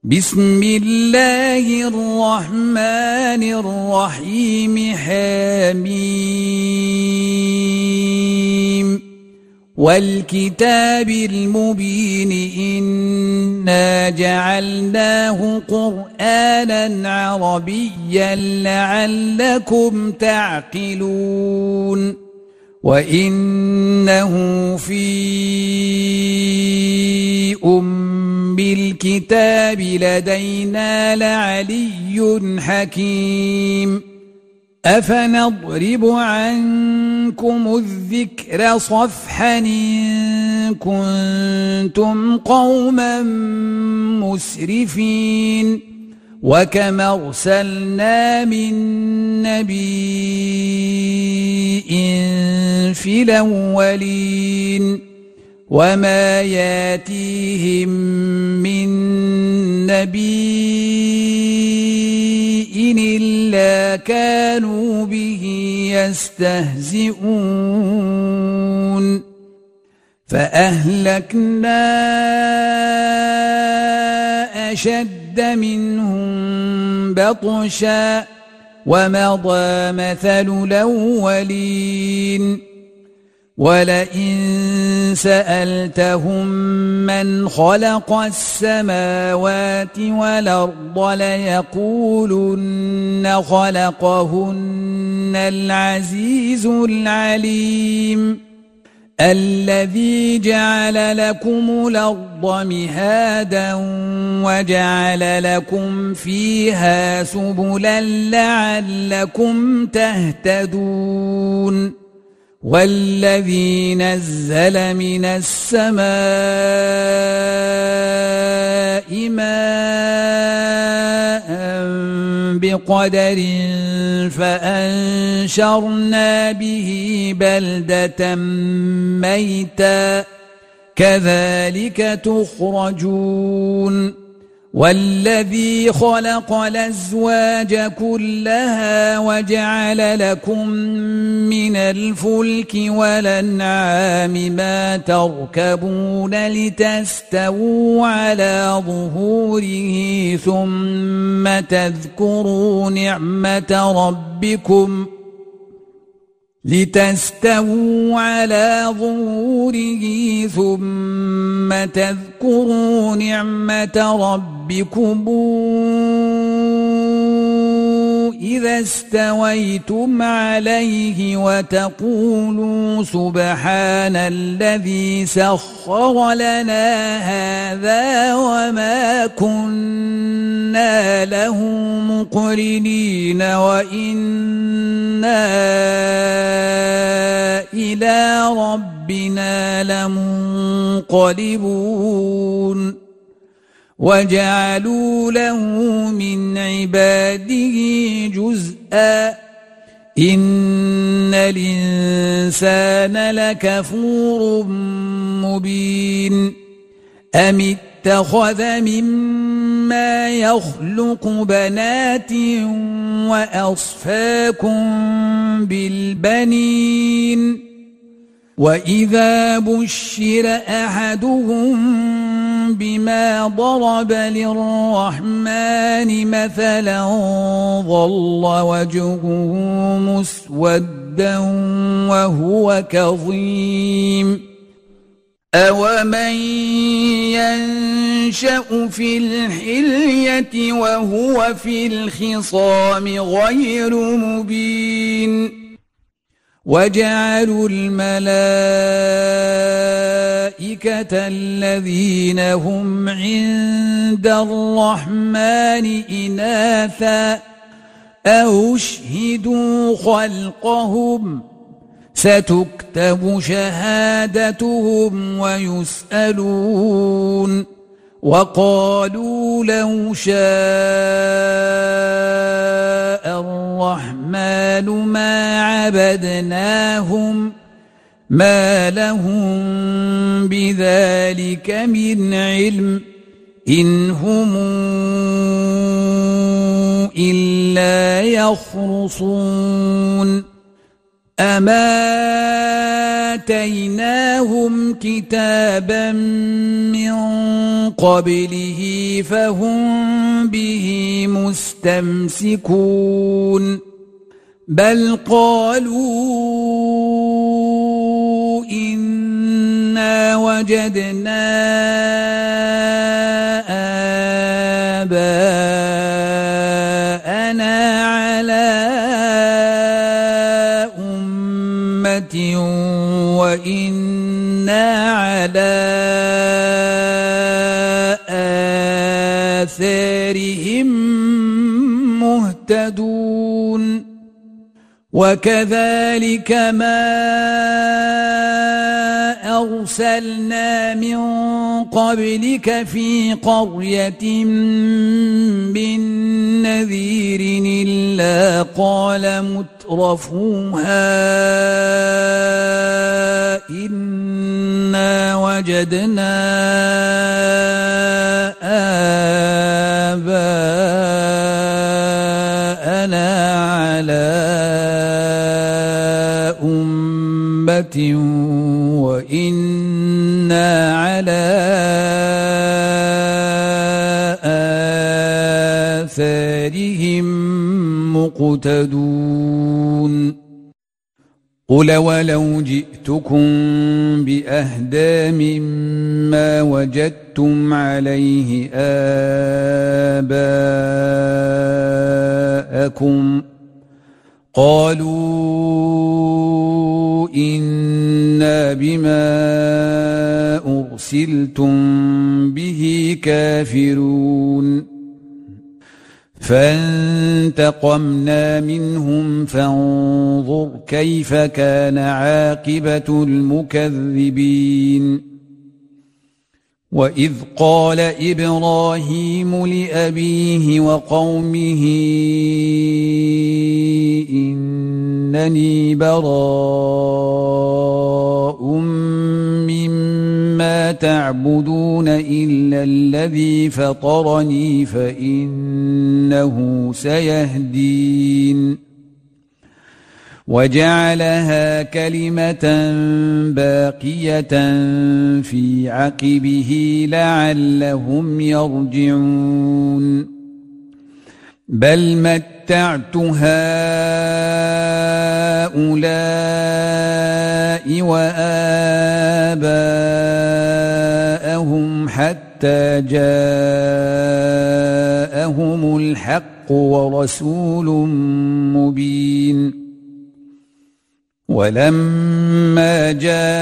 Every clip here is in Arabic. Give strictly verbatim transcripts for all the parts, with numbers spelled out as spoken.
بسم الله الرحمن الرحيم حميم والكتاب المبين إنا جعلناه قرآنا عربيا لعلكم تعقلون وإنه في أم الكتاب لدينا لعلي حكيم أفنضرب عنكم الذكر صفحا إن كنتم قوما مسرفين وكم أرسلنا من نبي في الأولين وما ياتيهم من نبي إلا كانوا به يستهزئون فأهلكنا أشد منهم بطشا ومضى مثل الأولين ولئن سألتهم من خلق السماوات والأرض ليقولن خلقهن العزيز العليم الذي جعل لكم الأرض مهادا وجعل لكم فيها سبلا لعلكم تهتدون والذي نزل من السماء ماء بقدر فأنشرنا به بلدة ميتا كذلك تخرجون والذي خلق الأزواج كلها وجعل لكم من الفلك والأنعام ما تركبون لتستووا على ظهوره ثم تذكروا نعمة ربكم لتستووا على ظهوره ثم تذكروا نعمة ربكم إذا استويتم عليه وتقولوا سبحان الذي سخر لنا هذا وما كنا له مقرنين وإنا إلى ربنا لمنقلبون وجعلوا له من عباده جزءا إن الإنسان لكفور مبين أم اتخذ مما يخلق بنات وأصفاكم بالبنين وإذا بشر أحدهم بما ضرب للرحمن مثلا ظل وجهه مسودا وهو كظيم أومن ينشأ في الحلية وهو في الخصام غير مبين وجعلوا الملائكة الذين هم عند الرحمن إناثا أشهدوا خلقهم ستكتب شهادتهم ويسألون وقالوا لو شاء الرحمن ما عبدناهم ما لهم بذلك من علم إن هم إلا إلا يخرصون. أما أمنتم أن يدخلوا الجنة من كان هودا أو نصارى تلك أمانيهم قل هاتوا برهانكم إن كنتم صادقين. وإذا بشر أحدهم بما ضرب للرحمن مثلا ظل وجهه مسودا وهو كظيم أومن ينشأ في الحلية وهو في الخصام غير مبين وجعلوا الملائكة الذين هم عند الرحمن إناثا أشهدوا خلقهم ستكتب شهادتهم ويسألون وقالوا لو شاء الرحمن ما عبدناهم ما لهم بذلك من علم إن هم إلا يخرصون. أما آتيناهم كتابا من قبله فهم به مستمسكون بل قالوا إنا وجدنا آباءنا على أمة وإنا على آثارهم مهتدون وكذلك ما أرسلنا من قبلك في قرية من نذير إلا قال مترفوها إنا وجدنا آباءنا على أمة وإنا على آثارهم مقتدون قل ولو جئتكم بأهدى مما وجدتم عليه آباءكم قالوا إنا بما أرسلتم به كافرون فانتقمنا منهم فانظر كيف كان عاقبة المكذبين وإذ قال إبراهيم لأبيه وقومه إنني براء مما تعبدون إلا الذي فطرني فإنه سيهدين وجعلها كلمة باقية في عقبه لعلهم يرجعون بل متعت هؤلاء وآباءهم حتى جاءهم الحق ورسول مبين ولما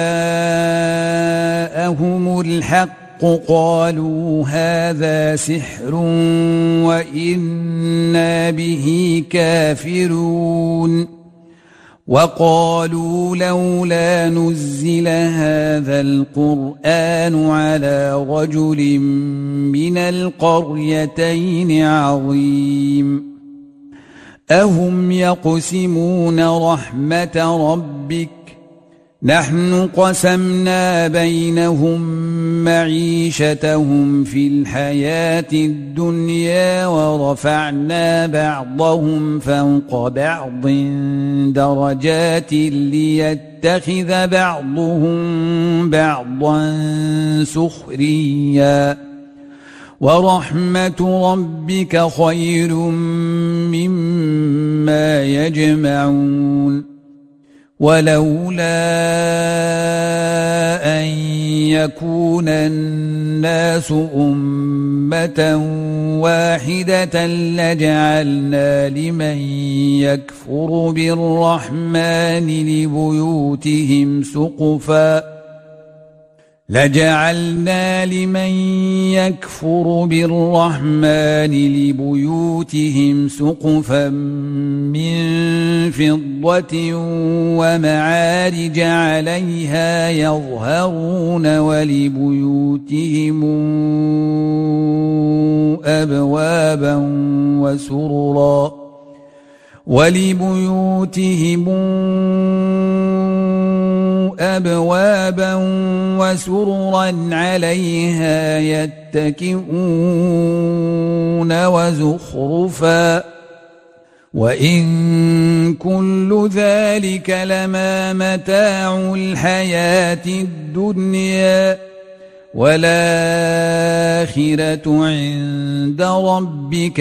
جاءهم الحق قالوا هذا سحر وإنا به كافرون وقالوا لولا نزل هذا القرآن على رجل من القريتين عظيم أهم يقسمون رحمة ربك نحن قسمنا بينهم معيشتهم في الحياة الدنيا ورفعنا بعضهم فوق بعض درجات ليتخذ بعضهم بعضا سخريا ورحمة ربك خير مما يجمعون ولولا أن يكون الناس أمة واحدة لجعلنا لمن يكفر بالرحمن لبيوتهم سقفا لجعلنا لمن يكفر بالرحمن لبيوتهم سقفا من فضة ومعارج عليها يظهرون ولبيوتهم أبوابا وسررا ولبيوتهم أبوابا وسررا عليها يتكئون وزخرفا وإن كل ذلك لما متاع الحياة الدنيا والآخرة عند ربك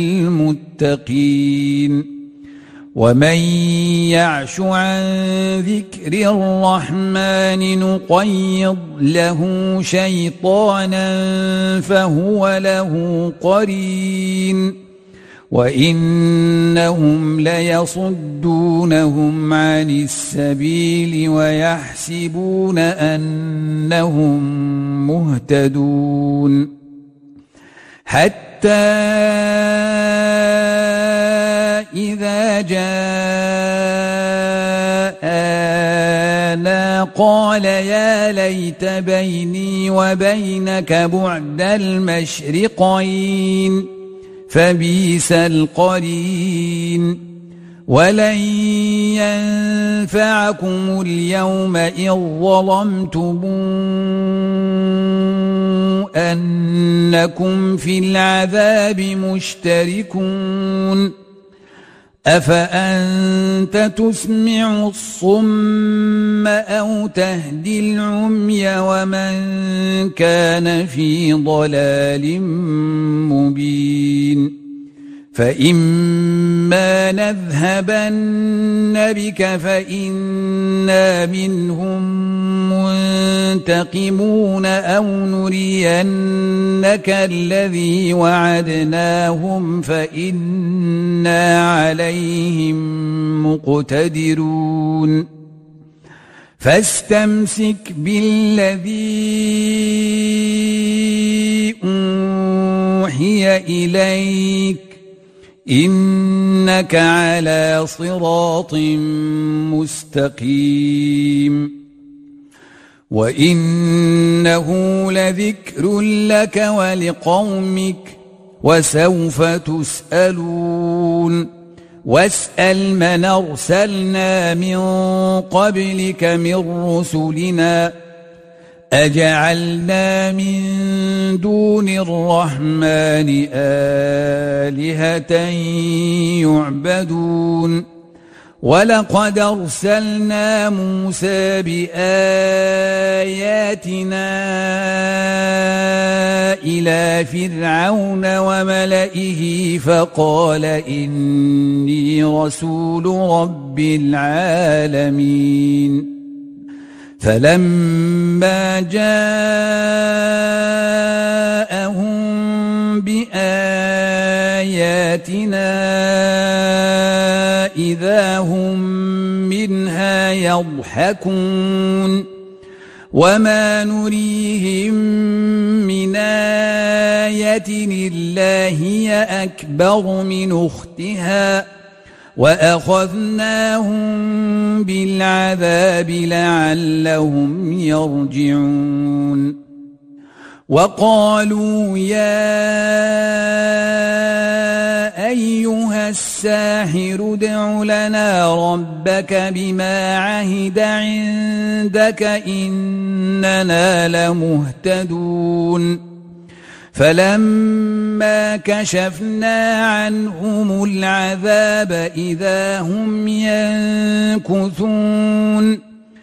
للمتقين ومن يعش عن ذكر الرحمن نقيض له شيطانا فهو له قرين وإنهم ليصدونهم عن السبيل ويحسبون أنهم مهتدون حتى إذا جاءنا قال يا ليت بيني وبينك بعد المشرقين فبئس القرين ولن ينفعكم اليوم إذ ظلمتم أنكم في العذاب مشتركون أفأنت تسمع الصم أو تهدي العمي ومن كان في ضلال مبين فإما نذهبن بك فإنا منهم منتقمون أو نرينك الذي وعدناهم فإنا عليهم مقتدرون فاستمسك بالذي أوحي إليك إنك على صراط مستقيم وإنه لذكر لك ولقومك وسوف تسألون واسأل من أرسلنا من قبلك من رسلنا أجعلنا من دون الرحمن آلهة يعبدون ولقد أرسلنا موسى بآياتنا إلى فرعون وملئه فقال إني رسول رب العالمين فلما جاءهم بآياتنا إذا هم منها يضحكون وما نريهم من آية إلا هي أكبر من أختها وأخذناهم بالعذاب لعلهم يرجعون وقالوا يا أيها الساحر ادع لنا ربك بما عهد عندك إننا لمهتدون فلما كشفنا عنهم العذاب إذا هم ينكثون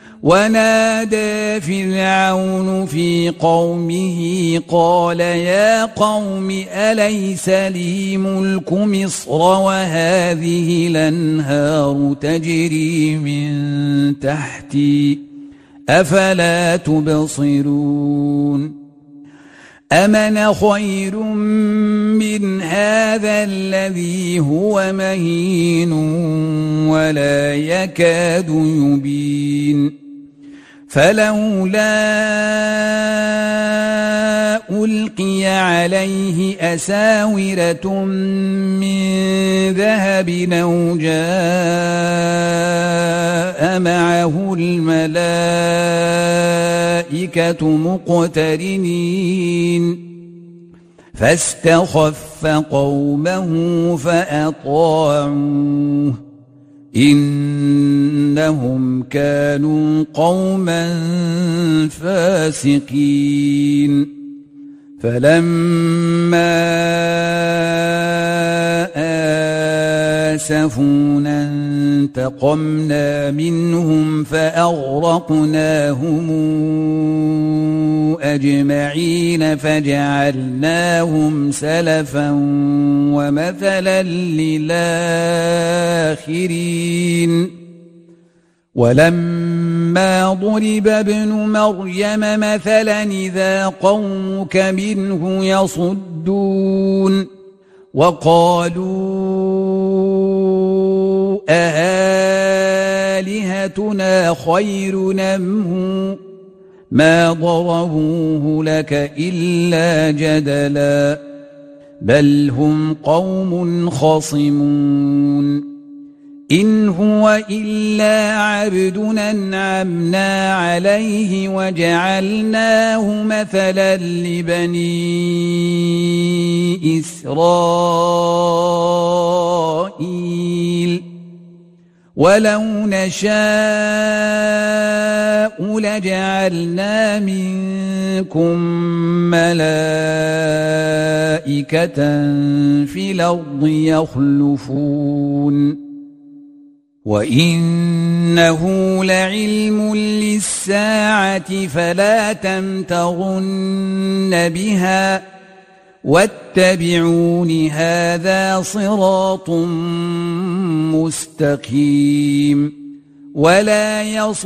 ونادى فرعون في قومه قال يا قوم أليس لي ملك مصر وهذه الأنهار تجري من تحتي أفلا تبصرون أمن خير من هذا الذي هو مهين ولا يكاد يبين فلولا ألقي عليه أساورة من ذهب أو جاء معه الملائكة مقترنين فاستخف قومه فأطاعوه إنهم كانوا قوما فاسقين فلما آسفون انتقمنا منهم فأغرقناهم أجمعين فجعلناهم سلفا ومثلا للآخرين ولما ضرب ابن مريم مثلا إذا قومك منه يصدون وقالوا أآلهتنا خير أم هو ما ضربوه لك إلا جدلا بل هم قوم خصمون إن هو إلا عبد أنعمنا عليه وجعلناه مثلا لبني إسرائيل ولو نشاء لجعلنا منكم ملائكة في الأرض يخلفون وإنه لعلم للساعة فلا تمترن بها واتبعون هذا صراط مستقيم ولا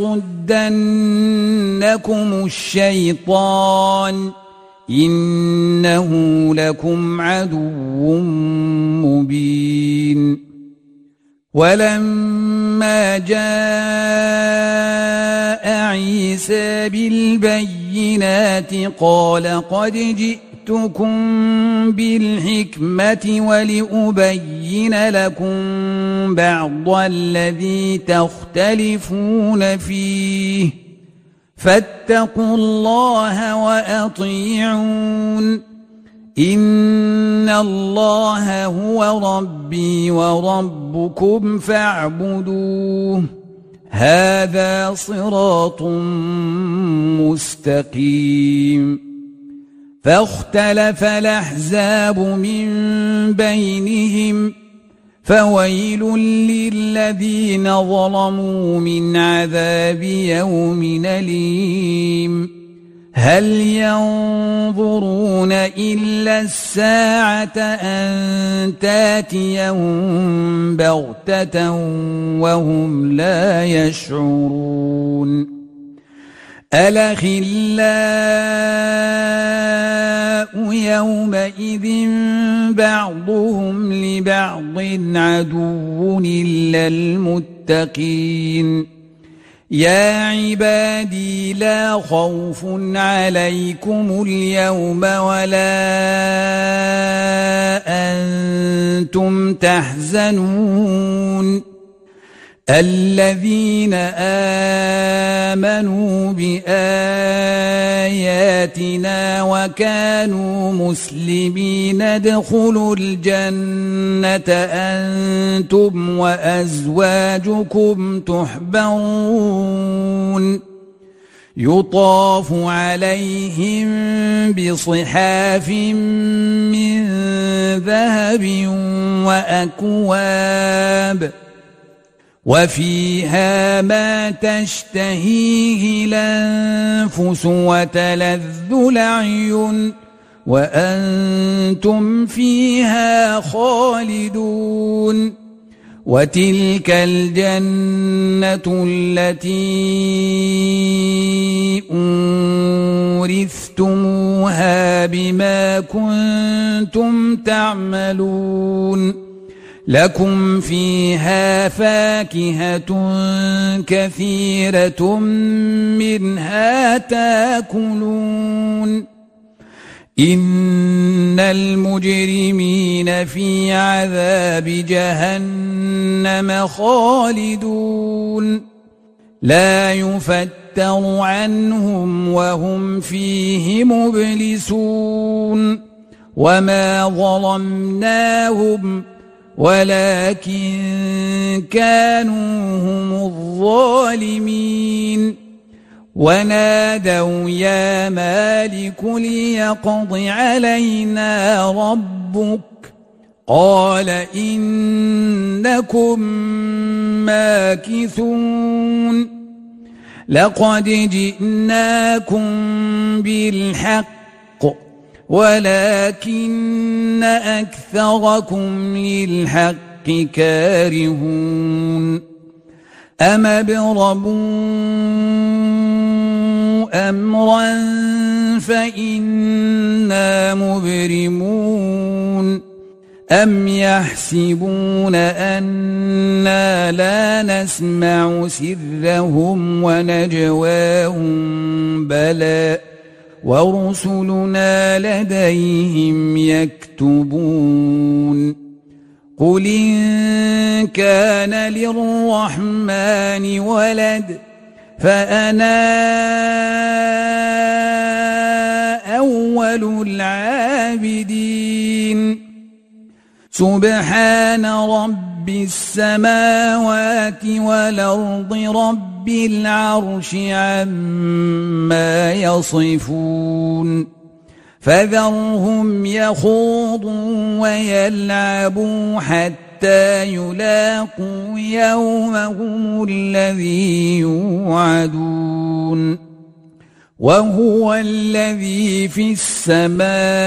يصدنكم الشيطان إنه لكم عدو مبين ولما جاء عيسى بالبينات قال قد جئتكم بالحكمة ولأبين لكم بعض الذي تختلفون فيه فاتقوا الله وأطيعون إن الله هو ربي وربكم فاعبدوه هذا صراط مستقيم فاختلف الأحزاب من بينهم فويل للذين ظلموا من عذاب يوم أليم هل ينظرون إلا الساعة أن تأتيهم بغتة وهم لا يشعرون الأخلاء يومئذ بعضهم لبعض عدو إلا المتقين يا عبادي لا خوف عليكم اليوم ولا أنتم تحزنون الذين آمنوا بآياتنا وكانوا مسلمين ادخلوا الجنة أنتم وأزواجكم تحبرون يطاف عليهم بصحاف من ذهب وأكواب وفيها ما تشتهيه الأنفس وتلذ الأعين وأنتم فيها خالدون وتلك الجنة التي أورثتموها بما كنتم تعملون لكم فيها فاكهة كثيرة منها تاكلون إن المجرمين في عذاب جهنم خالدون لا يفتر عنهم وهم فيه مبلسون وما ظلمناهم ولكن كانوا هم الظالمين ونادوا يا مالك ليقض علينا ربك قال إنكم ماكثون لقد جئناكم بالحق ولكن أكثركم للحق كارهون أم ابرموا أمرا فإنا مبرمون أم يحسبون أنا لا نسمع سرهم ونجواهم بلى ورسلنا لديهم يكتبون قل إن كان للرحمن ولد فأنا أول العابدين سبحان رب السماوات والأرض رب العرش عما يصفون فذرهم يخوضوا ويلعبوا حتى يلاقوا يومهم الذي يوعدون وهو الذي في السماء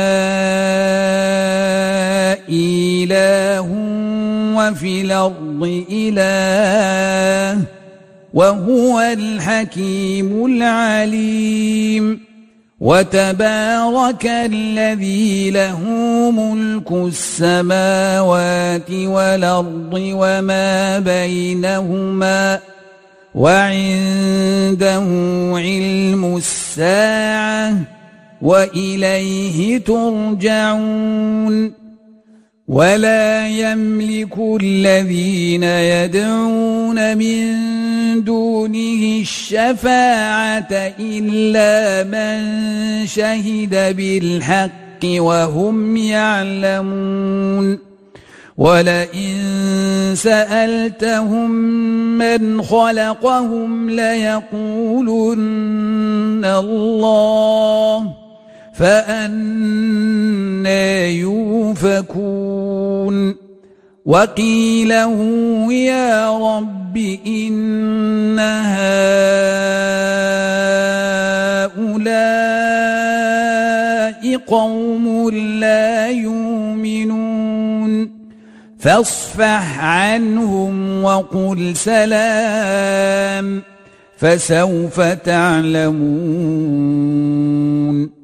إله وفي الأرض إله وهو الحكيم العليم وتبارك الذي له ملك السماوات والأرض وما بينهما وعنده علم الساعة وإليه ترجعون ولا يملك الذين يدعون من دونه الشفاعة إلا من شهد بالحق وهم يعلمون ولئن سألتهم من خلقهم ليقولن الله فأنى يؤفكون وقيله يا رب إن هؤلاء قوم لا يؤمنون فاصفح عنهم وقل سلام فسوف تعلمون